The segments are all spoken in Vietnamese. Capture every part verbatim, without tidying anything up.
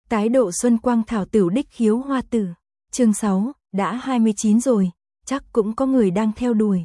Tái độ xuân quang thảo tửu đích khiếu hoa tử. Chương sáu, đã hai mươi chín rồi, chắc cũng có người đang theo đuổi.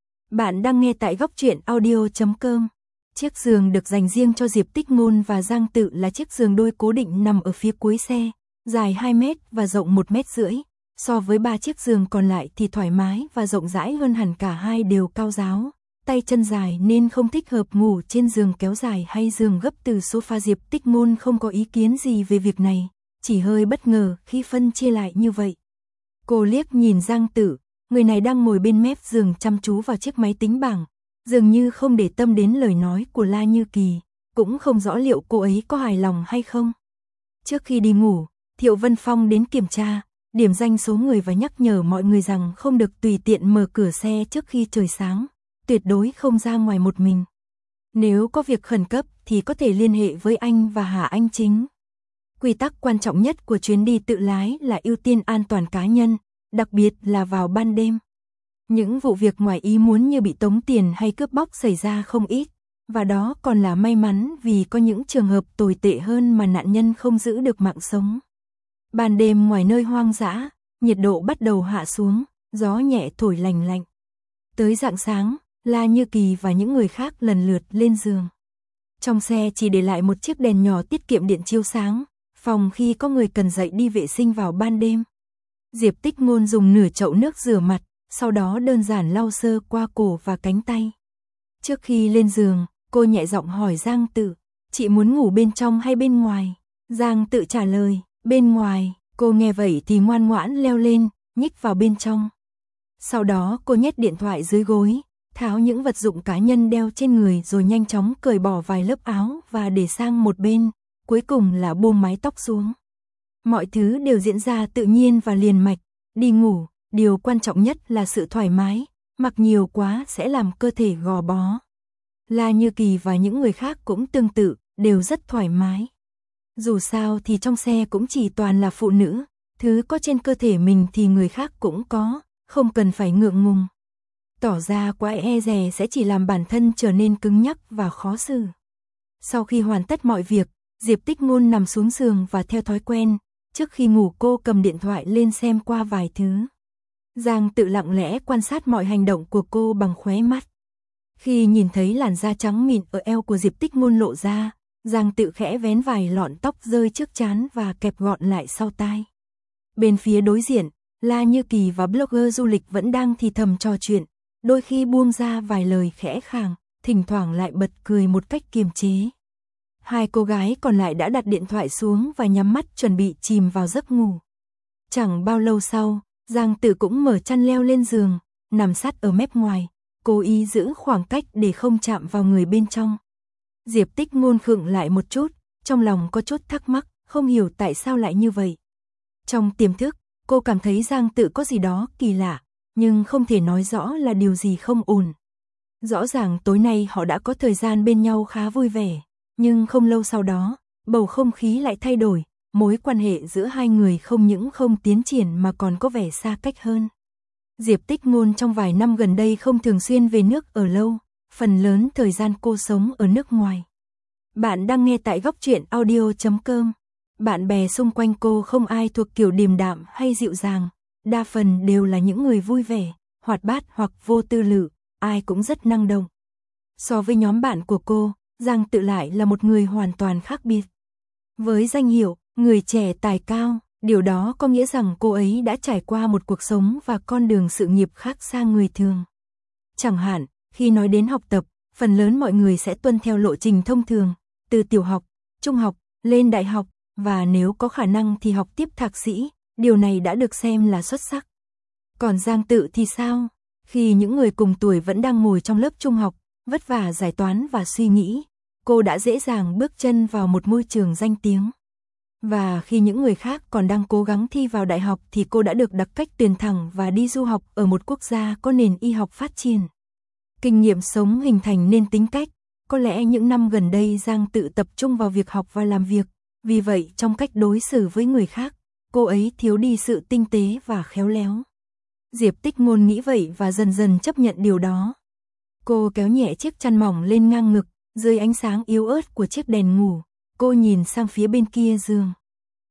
Bạn đang nghe tại góc truyện audio chấm com. Chiếc giường được dành riêng cho Diệp Tích Ngôn và Giang Tự là chiếc giường đôi cố định nằm ở phía cuối xe, dài hai mét và rộng một mét rưỡi. So với ba chiếc giường còn lại thì thoải mái và rộng rãi hơn hẳn, cả hai đều cao ráo. Tay chân dài nên không thích hợp ngủ trên giường kéo dài hay giường gấp từ sofa. Diệp Tích Ngôn không có ý kiến gì về việc này, chỉ hơi bất ngờ khi phân chia lại như vậy. Cô liếc nhìn Giang Tự, người này đang ngồi bên mép giường chăm chú vào chiếc máy tính bảng, dường như không để tâm đến lời nói của La Như Kỳ, cũng không rõ liệu cô ấy có hài lòng hay không. Trước khi đi ngủ, Thiệu Vân Phong đến kiểm tra, điểm danh số người và nhắc nhở mọi người rằng không được tùy tiện mở cửa xe trước khi trời sáng, tuyệt đối không ra ngoài một mình. Nếu có việc khẩn cấp thì có thể liên hệ với anh và Hà Anh Chính. Quy tắc quan trọng nhất của chuyến đi tự lái là ưu tiên an toàn cá nhân, đặc biệt là vào ban đêm. Những vụ việc ngoài ý muốn như bị tống tiền hay cướp bóc xảy ra không ít, và đó còn là may mắn vì có những trường hợp tồi tệ hơn mà nạn nhân không giữ được mạng sống. Ban đêm ngoài nơi hoang dã, nhiệt độ bắt đầu hạ xuống, gió nhẹ thổi lành lạnh. Tới rạng sáng, La Như Kỳ và những người khác lần lượt lên giường. Trong xe chỉ để lại một chiếc đèn nhỏ tiết kiệm điện chiếu sáng, phòng khi có người cần dậy đi vệ sinh vào ban đêm. Diệp Tích Ngôn dùng nửa chậu nước rửa mặt, sau đó đơn giản lau sơ qua cổ và cánh tay. Trước khi lên giường, cô nhẹ giọng hỏi Giang Tự, chị muốn ngủ bên trong hay bên ngoài? Giang Tự trả lời, bên ngoài. Cô nghe vậy thì ngoan ngoãn leo lên, nhích vào bên trong. Sau đó cô nhét điện thoại dưới gối, tháo những vật dụng cá nhân đeo trên người rồi nhanh chóng cởi bỏ vài lớp áo và để sang một bên, cuối cùng là buông mái tóc xuống. Mọi thứ đều diễn ra tự nhiên và liền mạch. Đi ngủ, điều quan trọng nhất là sự thoải mái, mặc nhiều quá sẽ làm cơ thể gò bó. La Như Kỳ và những người khác cũng tương tự, đều rất thoải mái. Dù sao thì trong xe cũng chỉ toàn là phụ nữ, thứ có trên cơ thể mình thì người khác cũng có, không cần phải ngượng ngùng. Tỏ ra quá e dè sẽ chỉ làm bản thân trở nên cứng nhắc và khó xử. Sau khi hoàn tất mọi việc, Diệp Tích Ngôn nằm xuống giường và theo thói quen, trước khi ngủ cô cầm điện thoại lên xem qua vài thứ. Giang Tự lặng lẽ quan sát mọi hành động của cô bằng khóe mắt. Khi nhìn thấy làn da trắng mịn ở eo của Diệp Tích Ngôn lộ ra, Giang Tự khẽ vén vài lọn tóc rơi trước trán và kẹp gọn lại sau tai. Bên phía đối diện, La Như Kỳ và blogger du lịch vẫn đang thì thầm trò chuyện, đôi khi buông ra vài lời khẽ khàng, thỉnh thoảng lại bật cười một cách kiềm chế. Hai cô gái còn lại đã đặt điện thoại xuống và nhắm mắt chuẩn bị chìm vào giấc ngủ. Chẳng bao lâu sau, Giang Tự cũng mở chăn leo lên giường, nằm sát ở mép ngoài, cố ý giữ khoảng cách để không chạm vào người bên trong. Diệp Tích Ngôn khựng lại một chút, trong lòng có chút thắc mắc, không hiểu tại sao lại như vậy. Trong tiềm thức, cô cảm thấy Giang Tự có gì đó kỳ lạ, nhưng không thể nói rõ là điều gì không ổn. Rõ ràng tối nay họ đã có thời gian bên nhau khá vui vẻ, nhưng không lâu sau đó, bầu không khí lại thay đổi, mối quan hệ giữa hai người không những không tiến triển mà còn có vẻ xa cách hơn. Diệp Tích Ngôn trong vài năm gần đây không thường xuyên về nước ở lâu, phần lớn thời gian cô sống ở nước ngoài. Bạn đang nghe tại góc truyện audio chấm com. Bạn bè xung quanh cô không ai thuộc kiểu điềm đạm hay dịu dàng, đa phần đều là những người vui vẻ, hoạt bát hoặc vô tư lự, ai cũng rất năng động. So với nhóm bạn của cô, Giang Tự lại là một người hoàn toàn khác biệt. Với danh hiệu, người trẻ tài cao, điều đó có nghĩa rằng cô ấy đã trải qua một cuộc sống và con đường sự nghiệp khác xa người thường. Chẳng hạn, khi nói đến học tập, phần lớn mọi người sẽ tuân theo lộ trình thông thường, từ tiểu học, trung học, lên đại học, và nếu có khả năng thì học tiếp thạc sĩ, điều này đã được xem là xuất sắc. Còn Giang Tự thì sao? Khi những người cùng tuổi vẫn đang ngồi trong lớp trung học, vất vả giải toán và suy nghĩ, cô đã dễ dàng bước chân vào một môi trường danh tiếng. Và khi những người khác còn đang cố gắng thi vào đại học thì cô đã được đặc cách tuyển thẳng và đi du học ở một quốc gia có nền y học phát triển. Kinh nghiệm sống hình thành nên tính cách, có lẽ những năm gần đây Giang Tự tập trung vào việc học và làm việc, vì vậy trong cách đối xử với người khác, cô ấy thiếu đi sự tinh tế và khéo léo. Diệp Tích Ngôn nghĩ vậy và dần dần chấp nhận điều đó. Cô kéo nhẹ chiếc chăn mỏng lên ngang ngực, dưới ánh sáng yếu ớt của chiếc đèn ngủ, cô nhìn sang phía bên kia giường.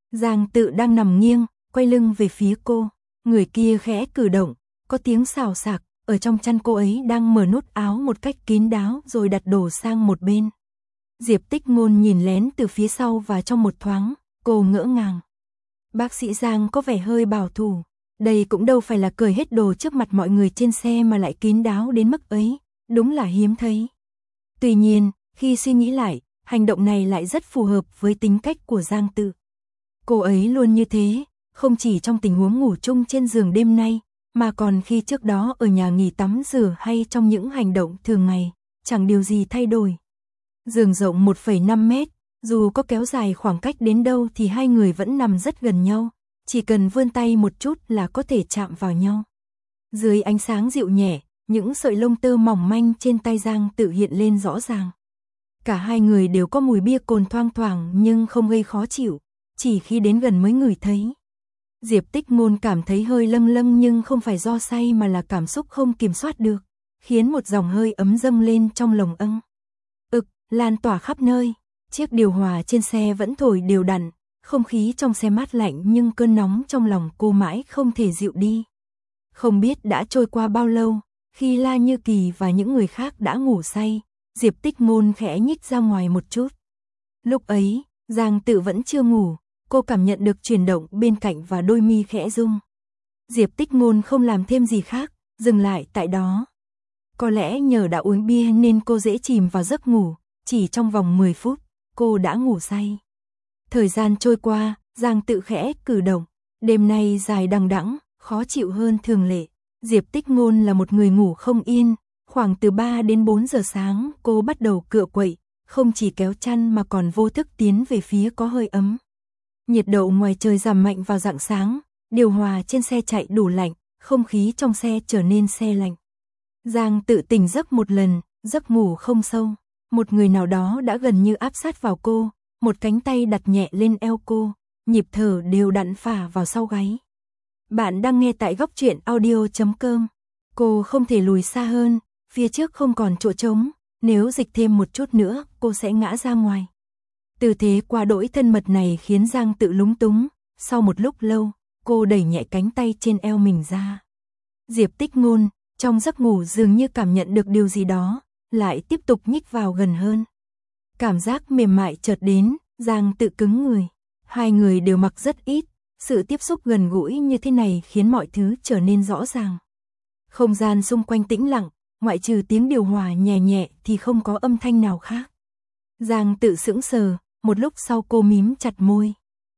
Giang Tự đang nằm nghiêng, quay lưng về phía cô. Người kia khẽ cử động, có tiếng xào xạc, ở trong chăn cô ấy đang mở nút áo một cách kín đáo rồi đặt đồ sang một bên. Diệp Tích Ngôn nhìn lén từ phía sau và trong một thoáng, cô ngỡ ngàng. Bác sĩ Giang có vẻ hơi bảo thủ. Đây cũng đâu phải là cởi hết đồ trước mặt mọi người trên xe mà lại kín đáo đến mức ấy, đúng là hiếm thấy. Tuy nhiên, khi suy nghĩ lại, hành động này lại rất phù hợp với tính cách của Giang Tự. Cô ấy luôn như thế, không chỉ trong tình huống ngủ chung trên giường đêm nay, mà còn khi trước đó ở nhà nghỉ tắm rửa hay trong những hành động thường ngày, chẳng điều gì thay đổi. Giường rộng một phẩy năm mét, dù có kéo dài khoảng cách đến đâu thì hai người vẫn nằm rất gần nhau, chỉ cần vươn tay một chút là có thể chạm vào nhau. Dưới ánh sáng dịu nhẹ, những sợi lông tơ mỏng manh trên tay Giang Tự hiện lên rõ ràng. Cả hai người đều có mùi bia cồn thoang thoảng nhưng không gây khó chịu, chỉ khi đến gần mới ngửi thấy. Diệp Tích Ngôn cảm thấy hơi lâng lâng nhưng không phải do say mà là cảm xúc không kiểm soát được, khiến một dòng hơi ấm dâng lên trong lồng âng. Ực, lan tỏa khắp nơi, chiếc điều hòa trên xe vẫn thổi đều đặn, không khí trong xe mát lạnh nhưng cơn nóng trong lòng cô mãi không thể dịu đi. Không biết đã trôi qua bao lâu, khi La Như Kỳ và những người khác đã ngủ say, Diệp Tích Ngôn khẽ nhích ra ngoài một chút. Lúc ấy, Giang Tự vẫn chưa ngủ, cô cảm nhận được chuyển động bên cạnh và đôi mi khẽ rung. Diệp Tích Ngôn không làm thêm gì khác, dừng lại tại đó. Có lẽ nhờ đã uống bia nên cô dễ chìm vào giấc ngủ, chỉ trong vòng mười phút, cô đã ngủ say. Thời gian trôi qua, Giang Tự khẽ cử động, đêm nay dài đằng đẵng, khó chịu hơn thường lệ. Diệp Tích Ngôn là một người ngủ không yên, khoảng từ ba đến bốn giờ sáng cô bắt đầu cựa quậy, không chỉ kéo chăn mà còn vô thức tiến về phía có hơi ấm. Nhiệt độ ngoài trời giảm mạnh vào rạng sáng, điều hòa trên xe chạy đủ lạnh, không khí trong xe trở nên se lạnh. Giang Tự tỉnh giấc một lần, giấc ngủ không sâu, một người nào đó đã gần như áp sát vào cô, một cánh tay đặt nhẹ lên eo cô, nhịp thở đều đặn phả vào sau gáy. Bạn đang nghe tại góc truyện audio chấm com. Cô không thể lùi xa hơn, phía trước không còn chỗ trống, nếu dịch thêm một chút nữa, cô sẽ ngã ra ngoài. Tư thế quá đỗi thân mật này khiến Giang Tự lúng túng, sau một lúc lâu, cô đẩy nhẹ cánh tay trên eo mình ra. Diệp Tích Ngôn, trong giấc ngủ dường như cảm nhận được điều gì đó, lại tiếp tục nhích vào gần hơn. Cảm giác mềm mại chợt đến, Giang Tự cứng người. Hai người đều mặc rất ít, sự tiếp xúc gần gũi như thế này khiến mọi thứ trở nên rõ ràng. Không gian xung quanh tĩnh lặng, ngoại trừ tiếng điều hòa nhẹ nhẹ thì không có âm thanh nào khác. Giang Tự sững sờ, một lúc sau cô mím chặt môi.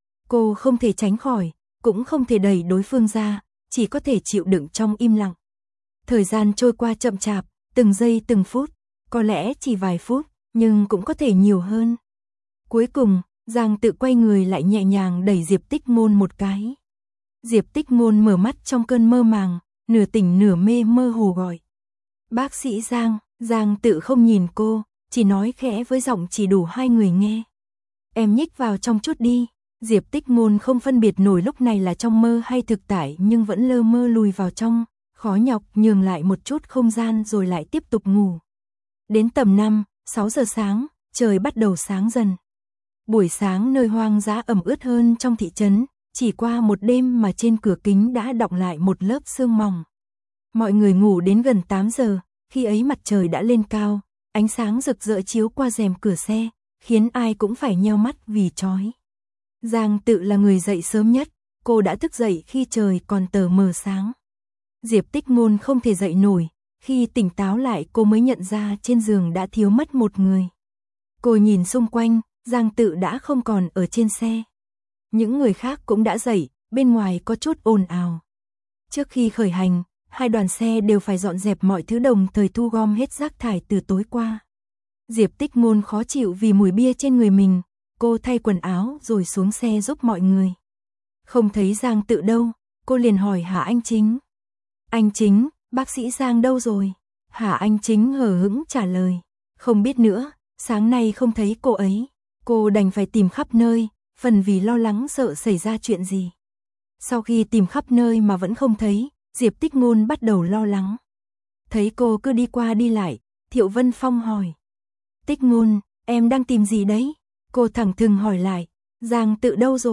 Cô không thể tránh khỏi, cũng không thể đẩy đối phương ra, chỉ có thể chịu đựng trong im lặng. Thời gian trôi qua chậm chạp, từng giây từng phút, có lẽ chỉ vài phút, nhưng cũng có thể nhiều hơn. Cuối cùng, Giang Tự quay người lại nhẹ nhàng đẩy Diệp Tích Ngôn một cái. Diệp Tích Ngôn mở mắt trong cơn mơ màng, nửa tỉnh nửa mê mơ hồ gọi. Bác sĩ Giang, Giang Tự không nhìn cô, chỉ nói khẽ với giọng chỉ đủ hai người nghe. Em nhích vào trong chút đi. Diệp Tích Ngôn không phân biệt nổi lúc này là trong mơ hay thực tại nhưng vẫn lơ mơ lùi vào trong, khó nhọc nhường lại một chút không gian rồi lại tiếp tục ngủ. Đến tầm năm, sáu giờ sáng, trời bắt đầu sáng dần. Buổi sáng nơi hoang dã ẩm ướt hơn trong thị trấn, chỉ qua một đêm mà trên cửa kính đã đọng lại một lớp sương mỏng. Mọi người ngủ đến gần tám giờ, khi ấy mặt trời đã lên cao, ánh sáng rực rỡ chiếu qua rèm cửa xe, khiến ai cũng phải nheo mắt vì chói. Giang Tự là người dậy sớm nhất, cô đã thức dậy khi trời còn tờ mờ sáng. Diệp Tích Ngôn không thể dậy nổi, khi tỉnh táo lại cô mới nhận ra trên giường đã thiếu mất một người. Cô nhìn xung quanh, Giang Tự đã không còn ở trên xe. Những người khác cũng đã dậy, bên ngoài có chút ồn ào. Trước khi khởi hành, hai đoàn xe đều phải dọn dẹp mọi thứ đồng thời thu gom hết rác thải từ tối qua. Diệp Tích Ngôn khó chịu vì mùi bia trên người mình, cô thay quần áo rồi xuống xe giúp mọi người. Không thấy Giang Tự đâu, cô liền hỏi Hạ Anh Chính. Anh Chính, bác sĩ Giang đâu rồi? Hạ Anh Chính hờ hững trả lời. Không biết nữa, sáng nay không thấy cô ấy. Cô đành phải tìm khắp nơi, phần vì lo lắng sợ xảy ra chuyện gì. Sau khi tìm khắp nơi mà vẫn không thấy, Diệp Tích Ngôn bắt đầu lo lắng. Thấy cô cứ đi qua đi lại, Thiệu Vân Phong hỏi. Tích Ngôn, em đang tìm gì đấy? Cô thẳng thừng hỏi lại. Giang Tự đâu rồi?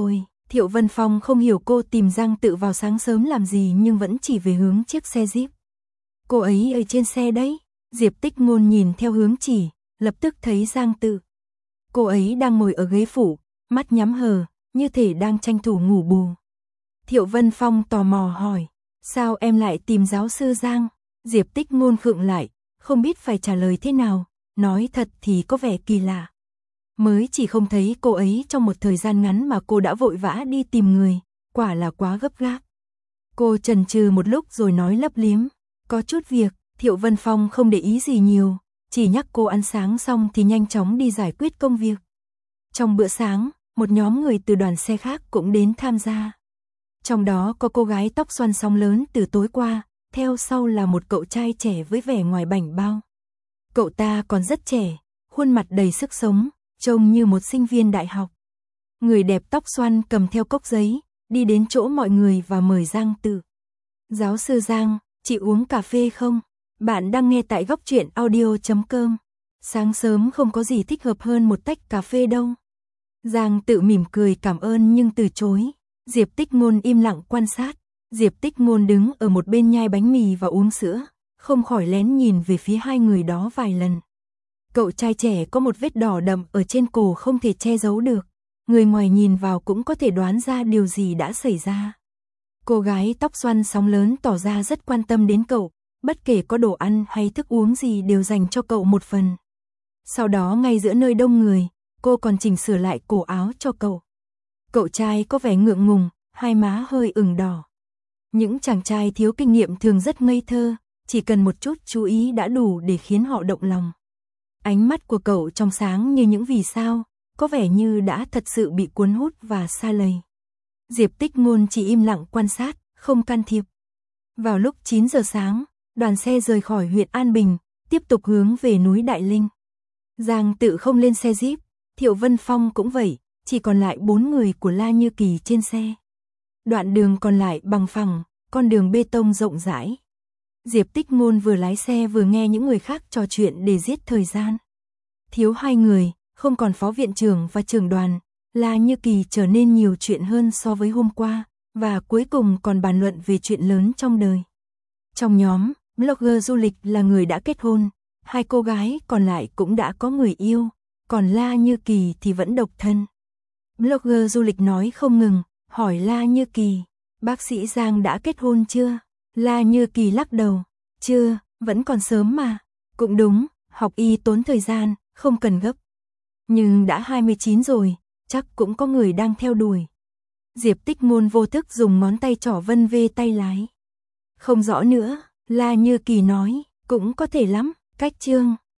Thiệu Vân Phong không hiểu cô tìm Giang Tự vào sáng sớm làm gì nhưng vẫn chỉ về hướng chiếc xe Jeep. Cô ấy ở trên xe đấy. Diệp Tích Ngôn nhìn theo hướng chỉ, lập tức thấy Giang Tự. Cô ấy đang ngồi ở ghế phụ, mắt nhắm hờ, như thể đang tranh thủ ngủ bù. Thiệu Vân Phong tò mò hỏi, sao em lại tìm giáo sư Giang? Diệp Tích Ngôn khựng lại, không biết phải trả lời thế nào, nói thật thì có vẻ kỳ lạ. Mới chỉ không thấy cô ấy trong một thời gian ngắn mà cô đã vội vã đi tìm người, quả là quá gấp gáp. Cô chần chừ một lúc rồi nói lấp liếm, có chút việc. Thiệu Vân Phong không để ý gì nhiều, chỉ nhắc cô ăn sáng xong thì nhanh chóng đi giải quyết công việc. Trong bữa sáng, một nhóm người từ đoàn xe khác cũng đến tham gia. Trong đó có cô gái tóc xoăn sóng lớn từ tối qua, theo sau là một cậu trai trẻ với vẻ ngoài bảnh bao. Cậu ta còn rất trẻ, khuôn mặt đầy sức sống, trông như một sinh viên đại học. Người đẹp tóc xoăn cầm theo cốc giấy, đi đến chỗ mọi người và mời Giang Tự. Giáo sư Giang, chị uống cà phê không? Bạn đang nghe tại góc truyện audio chấm com. Sáng sớm không có gì thích hợp hơn một tách cà phê đâu. Giang Tự mỉm cười cảm ơn nhưng từ chối. Diệp Tích Ngôn im lặng quan sát. Diệp Tích Ngôn đứng ở một bên nhai bánh mì và uống sữa, không khỏi lén nhìn về phía hai người đó vài lần. Cậu trai trẻ có một vết đỏ đậm ở trên cổ không thể che giấu được. Người ngoài nhìn vào cũng có thể đoán ra điều gì đã xảy ra. Cô gái tóc xoăn sóng lớn tỏ ra rất quan tâm đến cậu. Bất kể có đồ ăn hay thức uống gì đều dành cho cậu một phần. Sau đó ngay giữa nơi đông người, cô còn chỉnh sửa lại cổ áo cho cậu. Cậu trai có vẻ ngượng ngùng, hai má hơi ửng đỏ. Những chàng trai thiếu kinh nghiệm thường rất ngây thơ, chỉ cần một chút chú ý đã đủ để khiến họ động lòng. Ánh mắt của cậu trong sáng như những vì sao, có vẻ như đã thật sự bị cuốn hút và sa lầy. Diệp Tích Ngôn chỉ im lặng quan sát, không can thiệp. Vào lúc chín giờ sáng, đoàn xe rời khỏi huyện An Bình, tiếp tục hướng về núi Đại Linh. Giang Tự không lên xe Jeep, Thiệu Vân Phong cũng vậy, chỉ còn lại bốn người của La Như Kỳ trên xe. Đoạn đường còn lại bằng phẳng, con đường bê tông rộng rãi. Diệp Tích Ngôn vừa lái xe vừa nghe những người khác trò chuyện để giết thời gian. Thiếu hai người, không còn phó viện trưởng và trưởng đoàn, La Như Kỳ trở nên nhiều chuyện hơn so với hôm qua, và cuối cùng còn bàn luận về chuyện lớn trong đời. Trong nhóm, blogger du lịch là người đã kết hôn, hai cô gái còn lại cũng đã có người yêu, còn La Như Kỳ thì vẫn độc thân. Blogger du lịch nói không ngừng, hỏi La Như Kỳ, bác sĩ Giang đã kết hôn chưa? La Như Kỳ lắc đầu, chưa, vẫn còn sớm mà. Cũng đúng, học y tốn thời gian, không cần gấp. Nhưng đã hai mươi chín rồi, chắc cũng có người đang theo đuổi. Diệp Tích Ngôn vô thức dùng ngón tay trỏ vân vê tay lái. Không rõ nữa, La Như Kỳ nói, cũng có thể lắm, cách chương.